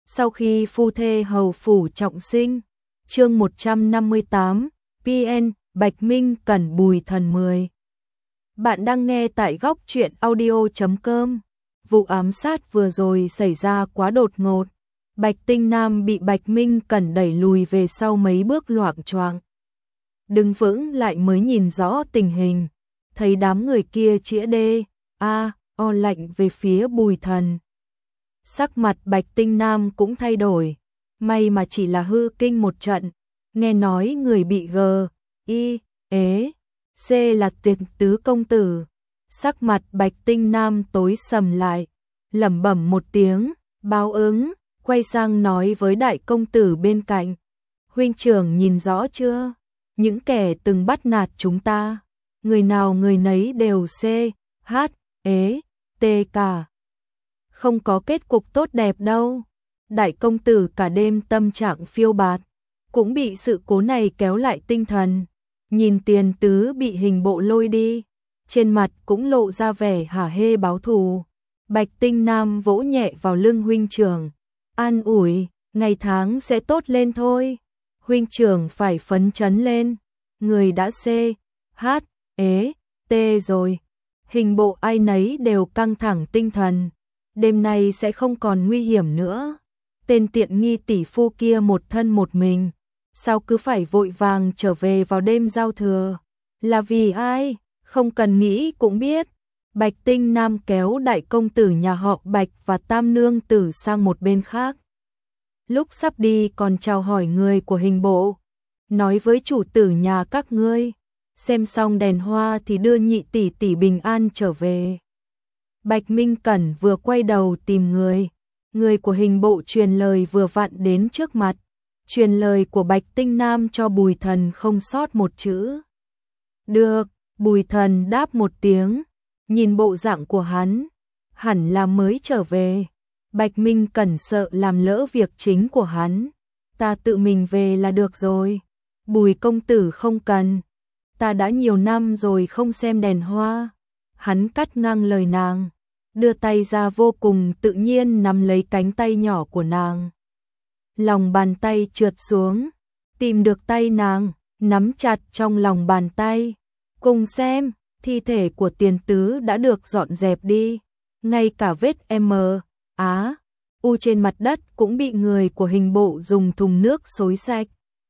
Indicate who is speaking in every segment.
Speaker 1: Sau khi phu thê hầu phủ trọng sinh, chương 158, PN, Bạch Minh Cẩn Bùi Thần 10. Bạn đang nghe tại góc truyện audio.com. Vụ ám sát vừa rồi xảy ra quá đột ngột. Bạch Tinh Nam bị Bạch Minh Cẩn đẩy lùi về sau mấy bước loạng choạng. Đứng vững lại mới nhìn rõ tình hình, thấy đám người kia chĩa đê, o lạnh về phía Bùi Thần. Sắc mặt Bạch Tinh Nam cũng thay đổi, may mà chỉ là hư kinh một trận, nghe nói người bị C là Tiệt Tứ công tử. Sắc mặt Bạch Tinh Nam tối sầm lại, lẩm bẩm một tiếng, báo ứng, quay sang nói với đại công tử bên cạnh, huynh trưởng nhìn rõ chưa, những kẻ từng bắt nạt chúng ta, người nào người nấy đều T cả. Không có kết cục tốt đẹp đâu. Đại công tử cả đêm tâm trạng phiêu bạt, cũng bị sự cố này kéo lại tinh thần. Nhìn Tiền Tứ bị hình bộ lôi đi, trên mặt cũng lộ ra vẻ hả hê báo thù. Bạch Tinh Nam vỗ nhẹ vào lưng huynh trưởng, an ủi, ngày tháng sẽ tốt lên thôi. Huynh trưởng phải phấn chấn lên, người đã T rồi. Hình bộ ai nấy đều căng thẳng tinh thần. Đêm nay sẽ không còn nguy hiểm nữa. Tên tiện nghi tỷ phu kia một thân một mình, sao cứ phải vội vàng trở về vào đêm giao thừa? Là vì ai? Không cần nghĩ cũng biết. Bạch Tinh Nam kéo đại công tử nhà họ Bạch và tam nương tử sang một bên khác. Lúc sắp đi còn chào hỏi người của hình bộ, nói với chủ tử nhà các ngươi, xem xong đèn hoa thì đưa nhị tỷ tỷ bình an trở về. Bạch Minh Cẩn vừa quay đầu tìm người của hình bộ truyền lời vừa vặn đến trước mặt, truyền lời của Bạch Tinh Nam cho Bùi Thần không sót một chữ. Được, Bùi Thần đáp một tiếng, nhìn bộ dạng của hắn, hẳn là mới trở về. Bạch Minh Cẩn sợ làm lỡ việc chính của hắn, ta tự mình về là được rồi. Bùi công tử không cần, ta đã nhiều năm rồi không xem đèn hoa. Hắn cắt ngang lời nàng, đưa tay ra vô cùng tự nhiên nắm lấy cánh tay nhỏ của nàng. Lòng bàn tay trượt xuống, tìm được tay nàng, nắm chặt trong lòng bàn tay. Cùng xem, thi thể của Tiền Tứ đã được dọn dẹp đi, ngay cả vết U trên mặt đất cũng bị người của hình bộ dùng thùng nước xối sạch.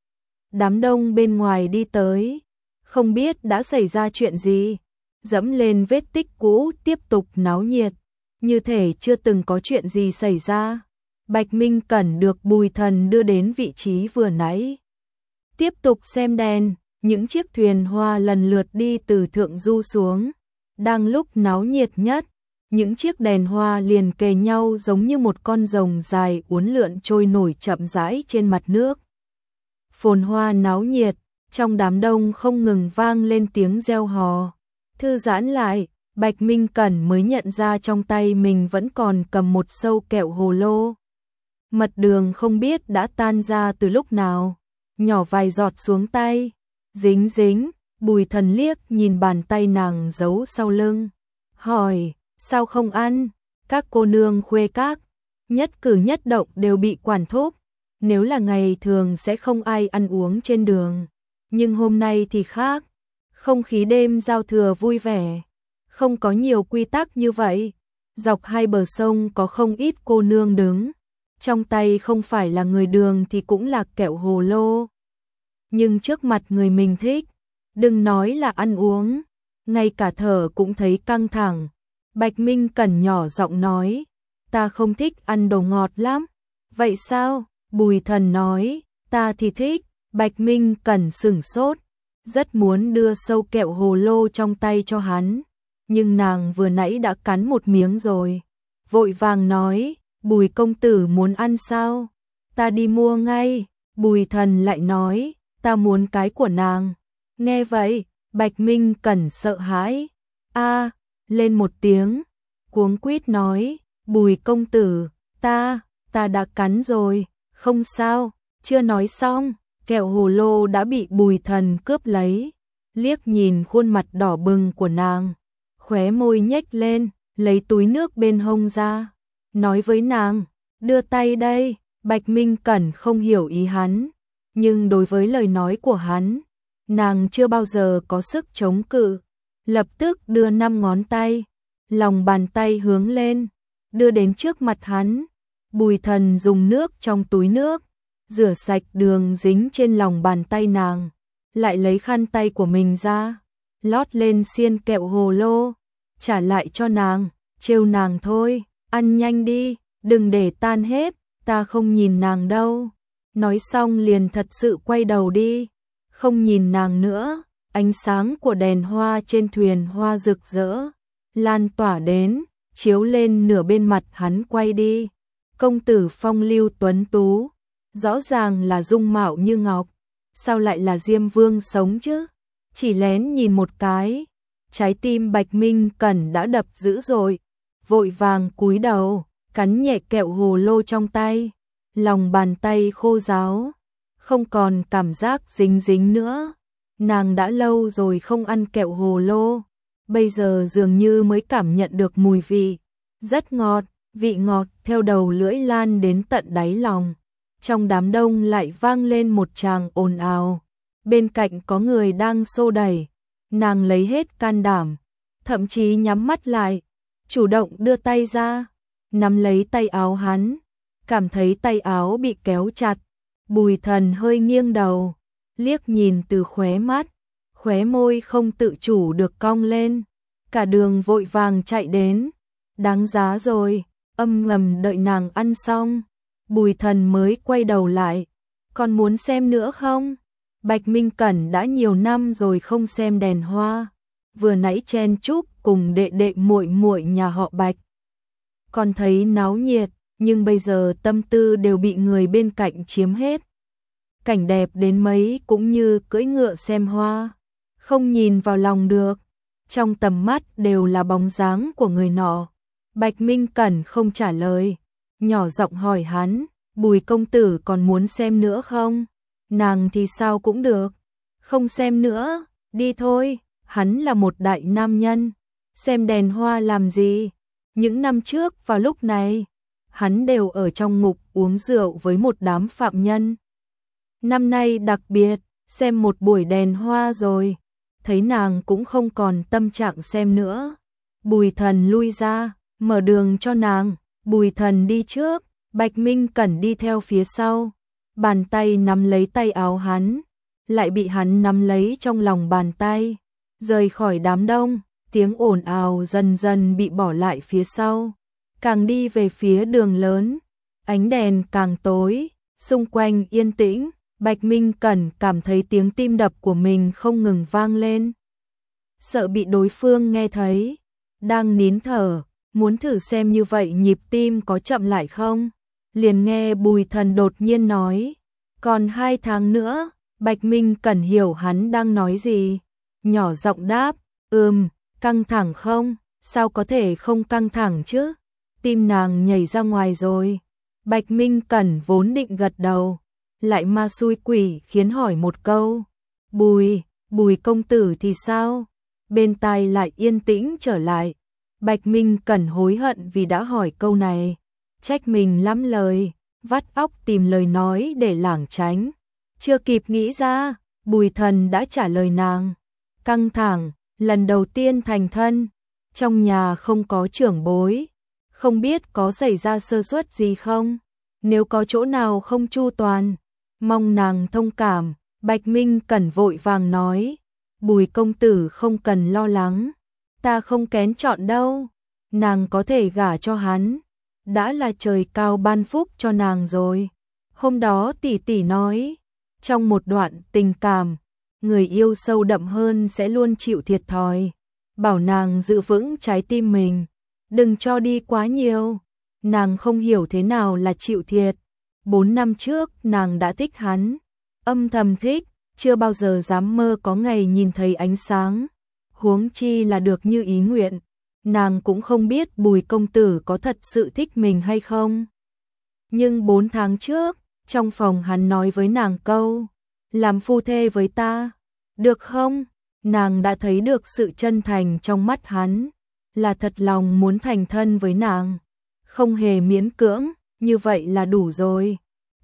Speaker 1: Đám đông bên ngoài đi tới, không biết đã xảy ra chuyện gì, dẫm lên vết tích cũ tiếp tục náo nhiệt, như thể chưa từng có chuyện gì xảy ra. Bạch Minh Cẩn được Bùi Thần đưa đến vị trí vừa nãy. Tiếp tục xem đèn, những chiếc thuyền hoa lần lượt đi từ thượng du xuống. Đang lúc náo nhiệt nhất, những chiếc đèn hoa liền kề nhau giống như một con rồng dài uốn lượn trôi nổi chậm rãi trên mặt nước. Phồn hoa náo nhiệt, trong đám đông không ngừng vang lên tiếng reo hò. Thư giãn lại, Bạch Minh Cẩn mới nhận ra trong tay mình vẫn còn cầm một sâu kẹo hồ lô. Mật đường không biết đã tan ra từ lúc nào, nhỏ vài giọt xuống tay, dính dính. Bùi Thần liếc nhìn bàn tay nàng giấu sau lưng, hỏi, sao không ăn? Các cô nương khuê các, nhất cử nhất động đều bị quản thúc, nếu là ngày thường sẽ không ai ăn uống trên đường, nhưng hôm nay thì khác. Không khí đêm giao thừa vui vẻ, không có nhiều quy tắc như vậy. Dọc hai bờ sông có không ít cô nương đứng, trong tay không phải là người đường thì cũng là kẹo hồ lô. Nhưng trước mặt người mình thích, đừng nói là ăn uống, ngay cả thở cũng thấy căng thẳng. Bạch Minh Cẩn nhỏ giọng nói, ta không thích ăn đồ ngọt lắm. Vậy sao? Bùi Thần nói, ta thì thích. Bạch Minh Cẩn sửng sốt, rất muốn đưa sâu kẹo hồ lô trong tay cho hắn, nhưng nàng vừa nãy đã cắn một miếng rồi. Vội vàng nói, Bùi công tử muốn ăn sao? Ta đi mua ngay. Bùi Thần lại nói, ta muốn cái của nàng. Nghe vậy, Bạch Minh Cẩn sợ hãi, lên một tiếng, cuống quýt nói, Bùi công tử, ta đã cắn rồi. Không sao. Chưa nói xong, kẹo hồ lô đã bị Bùi Thần cướp lấy. Liếc nhìn khuôn mặt đỏ bừng của nàng, khóe môi nhếch lên, lấy túi nước bên hông ra, nói với nàng, đưa tay đây. Bạch Minh Cẩn không hiểu ý hắn, nhưng đối với lời nói của hắn, nàng chưa bao giờ có sức chống cự, lập tức đưa 5 ngón tay, lòng bàn tay hướng lên, đưa đến trước mặt hắn. Bùi Thần dùng nước trong túi nước, rửa sạch đường dính trên lòng bàn tay nàng, lại lấy khăn tay của mình ra, lót lên xiên kẹo hồ lô, trả lại cho nàng, trêu nàng thôi, ăn nhanh đi, đừng để tan hết, ta không nhìn nàng đâu. Nói xong liền thật sự quay đầu đi, không nhìn nàng nữa. Ánh sáng của đèn hoa trên thuyền hoa rực rỡ, lan tỏa đến, chiếu lên nửa bên mặt hắn quay đi. Công tử phong lưu tuấn tú, rõ ràng là dung mạo như ngọc, sao lại là Diêm Vương sống chứ? Chỉ lén nhìn một cái, trái tim Bạch Minh Cẩn đã đập dữ dội, vội vàng cúi đầu, cắn nhẹ kẹo hồ lô trong tay, lòng bàn tay khô ráo, không còn cảm giác dính dính nữa. Nàng đã lâu rồi không ăn kẹo hồ lô, bây giờ dường như mới cảm nhận được mùi vị, rất ngọt, vị ngọt theo đầu lưỡi lan đến tận đáy lòng. Trong đám đông lại vang lên một tràng ồn ào, bên cạnh có người đang xô đẩy, nàng lấy hết can đảm, thậm chí nhắm mắt lại, chủ động đưa tay ra, nắm lấy tay áo hắn, cảm thấy tay áo bị kéo chặt. Bùi Thần hơi nghiêng đầu, liếc nhìn từ khóe mắt, khóe môi không tự chủ được cong lên, cả đường vội vàng chạy đến, đáng giá rồi. Âm ngầm đợi nàng ăn xong, Bùi Thần mới quay đầu lại, còn muốn xem nữa không? Bạch Minh Cẩn đã nhiều năm rồi không xem đèn hoa, vừa nãy chen chúc cùng đệ đệ muội muội nhà họ Bạch, còn thấy náo nhiệt, nhưng bây giờ tâm tư đều bị người bên cạnh chiếm hết. Cảnh đẹp đến mấy cũng như cưỡi ngựa xem hoa, không nhìn vào lòng được, trong tầm mắt đều là bóng dáng của người nọ. Bạch Minh Cẩn không trả lời, nhỏ giọng hỏi hắn, Bùi công tử còn muốn xem nữa không? Nàng thì sao cũng được, không xem nữa, đi thôi, hắn là một đại nam nhân, xem đèn hoa làm gì? Những năm trước vào lúc này, hắn đều ở trong ngục uống rượu với một đám phạm nhân. Năm nay đặc biệt, xem một buổi đèn hoa rồi, thấy nàng cũng không còn tâm trạng xem nữa. Bùi Thần lui ra, mở đường cho nàng, Bùi Thần đi trước, Bạch Minh Cẩn đi theo phía sau, bàn tay nắm lấy tay áo hắn, lại bị hắn nắm lấy trong lòng bàn tay, rời khỏi đám đông, tiếng ồn ào dần dần bị bỏ lại phía sau, càng đi về phía đường lớn, ánh đèn càng tối, xung quanh yên tĩnh, Bạch Minh Cẩn cảm thấy tiếng tim đập của mình không ngừng vang lên, sợ bị đối phương nghe thấy, đang nín thở, muốn thử xem như vậy nhịp tim có chậm lại không, liền nghe Bùi Thần đột nhiên nói, còn 2 tháng nữa. Bạch Minh Cẩn hiểu hắn đang nói gì, nhỏ giọng đáp, căng thẳng không, sao có thể không căng thẳng chứ, tim nàng nhảy ra ngoài rồi. Bạch Minh Cẩn vốn định gật đầu, lại ma xui quỷ khiến hỏi một câu, Bùi công tử thì sao, bên tai lại yên tĩnh trở lại. Bạch Minh Cẩn hối hận vì đã hỏi câu này, trách mình lắm lời, vắt óc tìm lời nói để lảng tránh. Chưa kịp nghĩ ra, Bùi Thần đã trả lời nàng, căng thẳng, lần đầu tiên thành thân, trong nhà không có trưởng bối, không biết có xảy ra sơ suất gì không, nếu có chỗ nào không chu toàn, mong nàng thông cảm. Bạch Minh Cẩn vội vàng nói, Bùi công tử không cần lo lắng, ta không kén chọn đâu, nàng có thể gả cho hắn, đã là trời cao ban phúc cho nàng rồi. Hôm đó tỷ tỷ nói, trong một đoạn tình cảm, người yêu sâu đậm hơn sẽ luôn chịu thiệt thòi, bảo nàng giữ vững trái tim mình, đừng cho đi quá nhiều. Nàng không hiểu thế nào là chịu thiệt. 4 năm trước nàng đã thích hắn, âm thầm thích, chưa bao giờ dám mơ có ngày nhìn thấy ánh sáng, huống chi là được như ý nguyện. Nàng cũng không biết Bùi công tử có thật sự thích mình hay không. Nhưng 4 tháng trước, trong phòng hắn nói với nàng câu, làm phu thê với ta, được không? Nàng đã thấy được sự chân thành trong mắt hắn, là thật lòng muốn thành thân với nàng, không hề miễn cưỡng, như vậy là đủ rồi.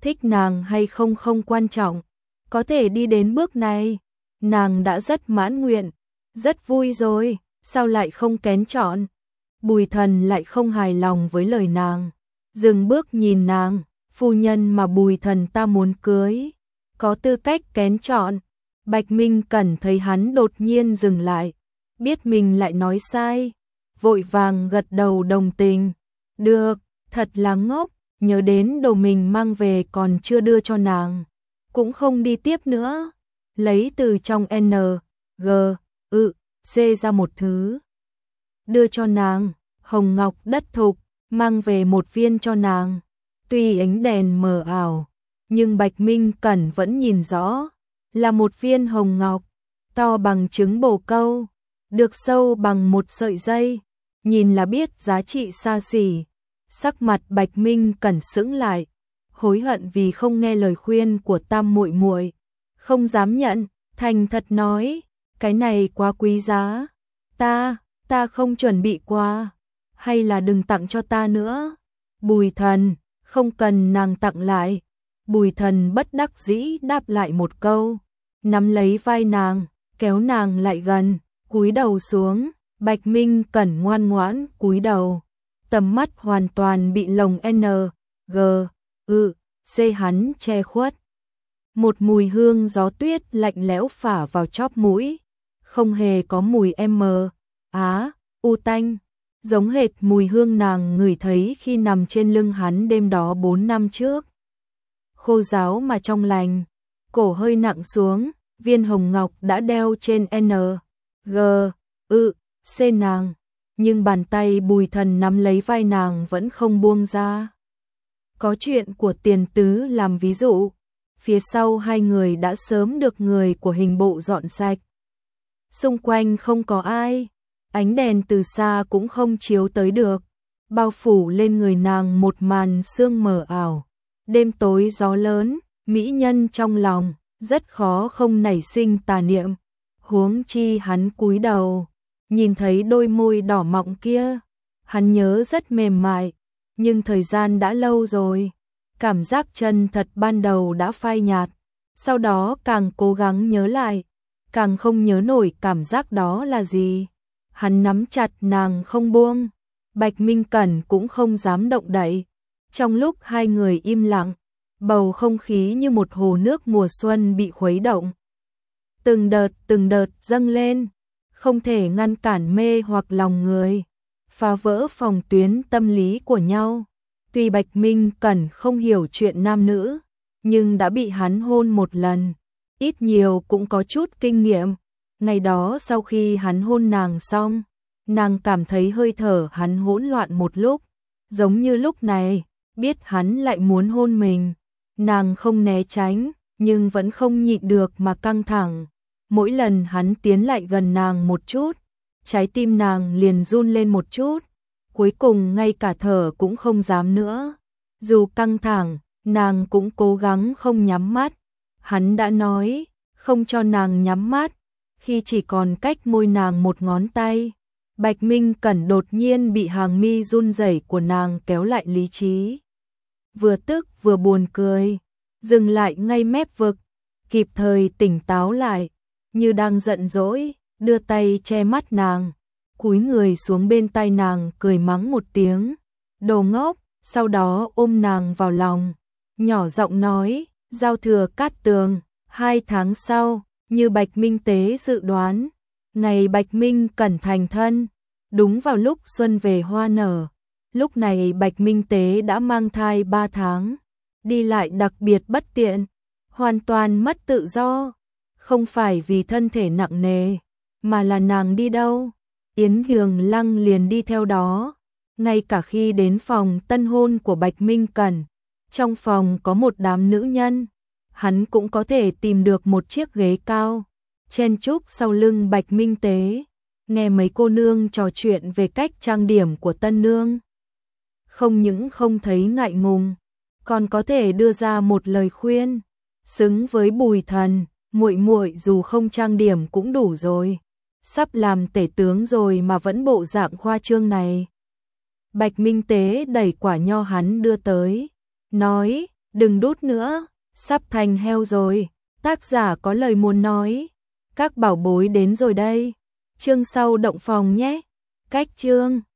Speaker 1: thích nàng hay không không quan trọng, có thể đi đến bước này, nàng đã rất mãn nguyện, rất vui rồi, sao lại không kén chọn. Bùi Thần lại không hài lòng với lời nàng, dừng bước nhìn nàng, phu nhân mà Bùi Thần ta muốn cưới, có tư cách kén chọn. Bạch Minh Cẩn thấy hắn đột nhiên dừng lại, biết mình lại nói sai, vội vàng gật đầu đồng tình. Được, thật là ngốc, nhớ đến đồ mình mang về còn chưa đưa cho nàng, cũng không đi tiếp nữa, lấy từ trong N, G, C ra một thứ, đưa cho nàng, hồng ngọc đất thục, mang về một viên cho nàng. Tuy ánh đèn mờ ảo, nhưng Bạch Minh Cẩn vẫn nhìn rõ, là một viên hồng ngọc, to bằng trứng bồ câu, được sâu bằng một sợi dây, nhìn là biết giá trị xa xỉ. Sắc mặt Bạch Minh Cẩn sững lại, hối hận vì không nghe lời khuyên của Tam muội muội, không dám nhận, thành thật nói, cái này quá quý giá, ta không chuẩn bị qua, hay là đừng tặng cho ta nữa. Bùi Thần, không cần nàng tặng lại. Bùi Thần bất đắc dĩ đáp lại một câu, nắm lấy vai nàng, kéo nàng lại gần, cúi đầu xuống. Bạch Minh Cẩn ngoan ngoãn cúi đầu, tầm mắt hoàn toàn bị lồng N, G, C hắn che khuất. Một mùi hương gió tuyết lạnh lẽo phả vào chóp mũi, không hề có mùi U tanh, giống hệt mùi hương nàng ngửi thấy khi nằm trên lưng hắn đêm đó 4 năm trước. Khô ráo mà trong lành, cổ hơi nặng xuống, viên hồng ngọc đã đeo trên N, G, C nàng, nhưng bàn tay Bùi Thần nắm lấy vai nàng vẫn không buông ra. Có chuyện của Tiền Tứ làm ví dụ, phía sau hai người đã sớm được người của Hình Bộ dọn sạch. Xung quanh không có ai, ánh đèn từ xa cũng không chiếu tới được, bao phủ lên người nàng một màn sương mờ ảo. Đêm tối gió lớn, mỹ nhân trong lòng, rất khó không nảy sinh tà niệm. Huống chi hắn cúi đầu, nhìn thấy đôi môi đỏ mọng kia, hắn nhớ rất mềm mại, nhưng thời gian đã lâu rồi, cảm giác chân thật ban đầu đã phai nhạt, sau đó càng cố gắng nhớ lại, càng không nhớ nổi cảm giác đó là gì. Hắn nắm chặt nàng không buông, Bạch Minh Cẩn cũng không dám động đậy. Trong lúc hai người im lặng, bầu không khí như một hồ nước mùa xuân bị khuấy động. Từng đợt dâng lên, không thể ngăn cản mê hoặc lòng người, phá vỡ phòng tuyến tâm lý của nhau. Tuy Bạch Minh Cẩn không hiểu chuyện nam nữ, nhưng đã bị hắn hôn một lần, ít nhiều cũng có chút kinh nghiệm. Ngày đó sau khi hắn hôn nàng xong, nàng cảm thấy hơi thở hắn hỗn loạn một lúc, giống như lúc này, biết hắn lại muốn hôn mình. Nàng không né tránh, nhưng vẫn không nhịn được mà căng thẳng. Mỗi lần hắn tiến lại gần nàng một chút, trái tim nàng liền run lên một chút, cuối cùng ngay cả thở cũng không dám nữa. Dù căng thẳng, nàng cũng cố gắng không nhắm mắt. Hắn đã nói, không cho nàng nhắm mắt, khi chỉ còn cách môi nàng một ngón tay. Bạch Minh Cẩn đột nhiên bị hàng mi run rẩy của nàng kéo lại lý trí. Vừa tức vừa buồn cười, dừng lại ngay mép vực, kịp thời tỉnh táo lại, như đang giận dỗi, đưa tay che mắt nàng, cúi người xuống bên tai nàng cười mắng một tiếng, đồ ngốc, sau đó ôm nàng vào lòng, nhỏ giọng nói, giao thừa Cát Tường, 2 tháng sau, như Bạch Minh Tế dự đoán, ngày Bạch Minh Cẩn thành thân, đúng vào lúc xuân về hoa nở. Lúc này Bạch Minh Tế đã mang thai 3 tháng, đi lại đặc biệt bất tiện, hoàn toàn mất tự do, không phải vì thân thể nặng nề, mà là nàng đi đâu, Yến Hường Lăng liền đi theo đó. Ngay cả khi đến phòng tân hôn của Bạch Minh Cẩn, trong phòng có một đám nữ nhân, hắn cũng có thể tìm được một chiếc ghế cao, chen chúc sau lưng Bạch Minh Tế, nghe mấy cô nương trò chuyện về cách trang điểm của tân nương. Không những không thấy ngại ngùng, còn có thể đưa ra một lời khuyên, xứng với Bùi Thần, muội muội dù không trang điểm cũng đủ rồi, sắp làm tể tướng rồi mà vẫn bộ dạng khoa trương này. Bạch Minh Tế đẩy quả nho hắn đưa tới, nói, Đừng đút nữa, sắp thành heo rồi. Tác giả có lời muốn nói. Các bảo bối đến rồi đây. Chương sau động phòng nhé. Cách chương